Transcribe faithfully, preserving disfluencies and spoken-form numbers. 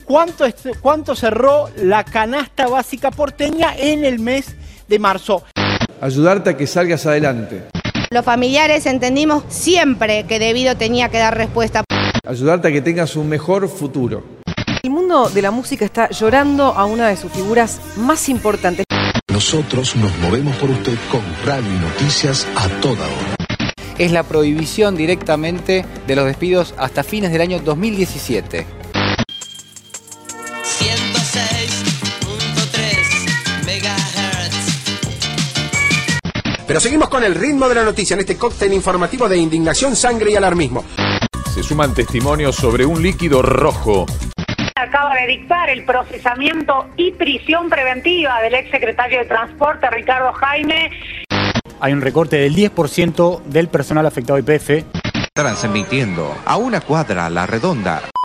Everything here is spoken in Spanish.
¿Cuánto, cuánto cerró la canasta básica porteña en el mes de marzo? Ayudarte a que salgas adelante. Los familiares entendimos siempre que Debido tenía que dar respuesta. Ayudarte a que tengas un mejor futuro. El mundo de la música está llorando a una de sus figuras más importantes. Nosotros nos movemos por usted con radio y noticias a toda hora. Es la prohibición directamente de los despidos hasta fines del año dos mil diecisiete. ciento seis punto tres megahertz. Pero seguimos con el ritmo de la noticia en este cóctel informativo de indignación, sangre y alarmismo. Se suman testimonios sobre un líquido rojo. Acaba de dictar el procesamiento y prisión preventiva del exsecretario de Transporte, Ricardo Jaime. Hay un recorte del diez por ciento del personal afectado a Y P F. Transmitiendo a una cuadra La Redonda.